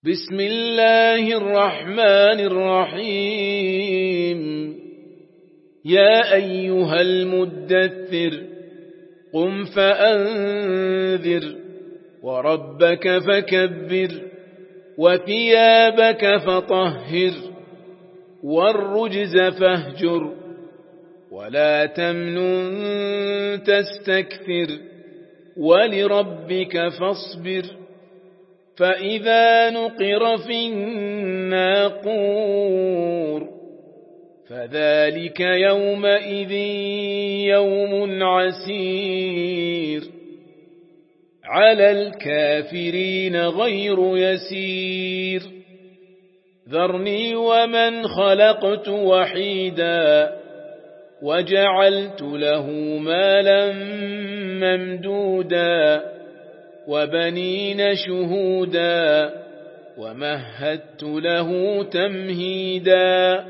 بسم الله الرحمن الرحيم يا أيها المدثر قم فأنذر وربك فكبر وثيابك فطهر والرجز فاهجر ولا تمنن تستكثر ولربك فاصبر فإذا نقر في الناقور فذلك يومئذ يوم عسير على الكافرين غير يسير ذرني ومن خلقت وحيدا وجعلت له مالا ممدودا وبنين شهودا ومهدت له تمهيدا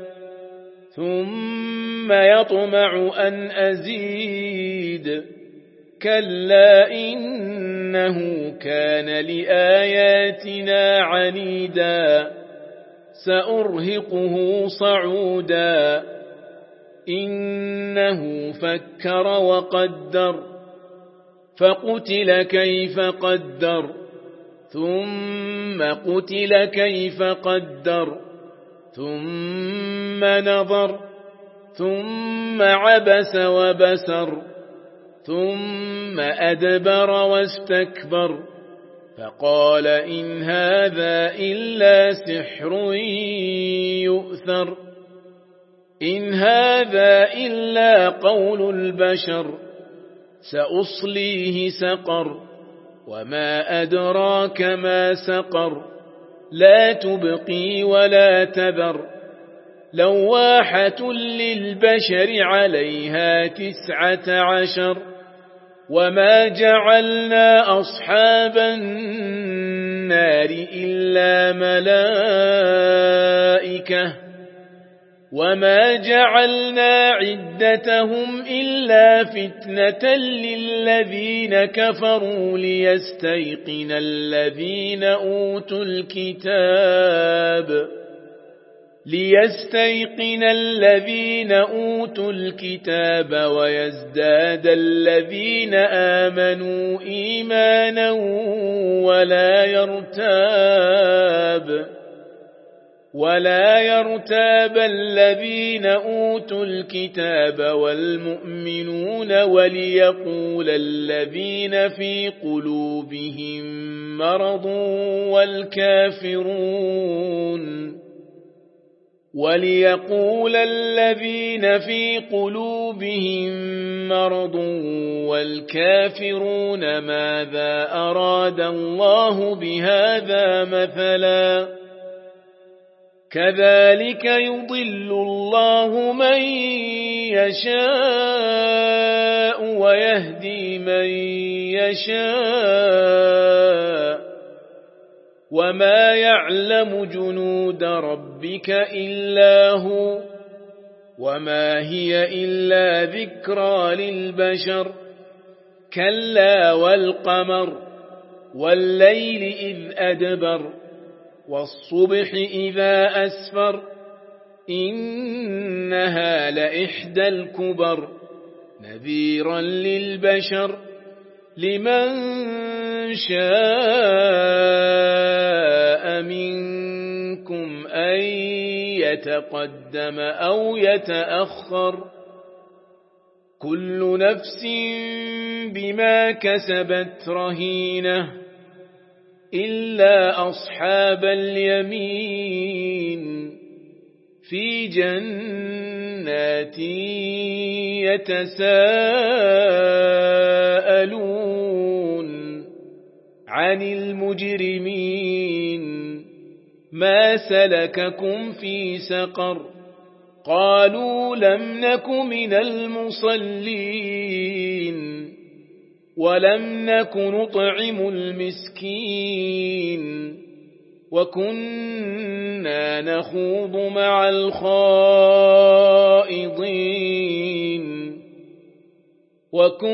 ثم يطمع أن أزيد كلا إنه كان لآياتنا عنيدا سأرهقه صعودا إنه فكر وقدر فقتل كيف قدر ثم قتل كيف قدر ثم نظر ثم عبس وبسر ثم أدبر واستكبر فقال إن هذا إلا سحر يؤثر إن هذا إلا قول البشر سأصليه سقر وما أدراك ما سقر لا تبقي ولا تذر لواحة للبشر عليها 19 وما جعلنا أصحاب النار إلا ملائكة وما جعلنا عدتهم إلا فتنة للذين كفروا ليستيقن الذين أوتوا الكتاب ويزداد الذين آمنوا إيمانا ولا يرتاب الذين أوتوا الكتاب والمؤمنون وليقول الذين في قلوبهم مرض والكافرون ماذا أراد الله بهذا مثلا كذلك يضل الله من يشاء ويهدي من يشاء وما يعلم جنود ربك إلا هو وما هي إلا ذكرى للبشر كلا والقمر والليل إذ أدبر والصبح إذا أسفر إنها لإحدى الكبر نذيرا للبشر لمن شاء منكم أن يتقدم أو يتأخر كل نفس بما كسبت رهينة إلا أصحاب اليمين في جنات يتساءلون عن المجرمين ما سلككم في سقر قالوا لم نك من المصلين ولم نك نطعم المسكين وكنا نخوض مع الخائضين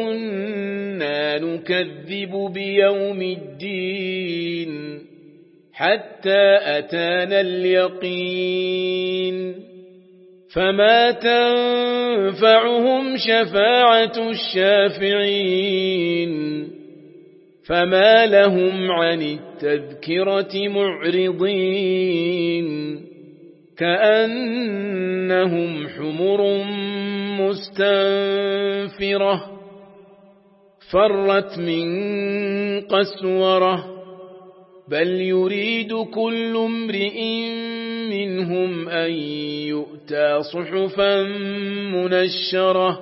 وكنا نكذب بيوم الدين حتى أتانا اليقين فما تنفعهم شفاعة الشافعين فما لهم عن التذكرة معرضين كأنهم حمر مستنفرة فرت من قسورة بل يريد كل امرئ منهم أن يؤتى صحفا منشرة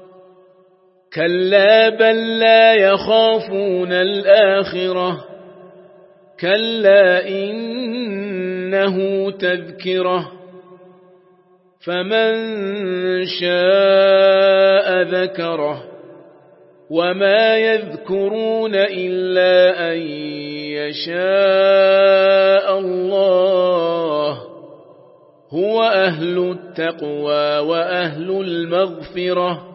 كلا بل لا يخافون الآخرة كلا إنه تذكرة فمن شاء ذكره وما يذكرون إلا أن يشاء الله هو أهل التقوى وأهل المغفرة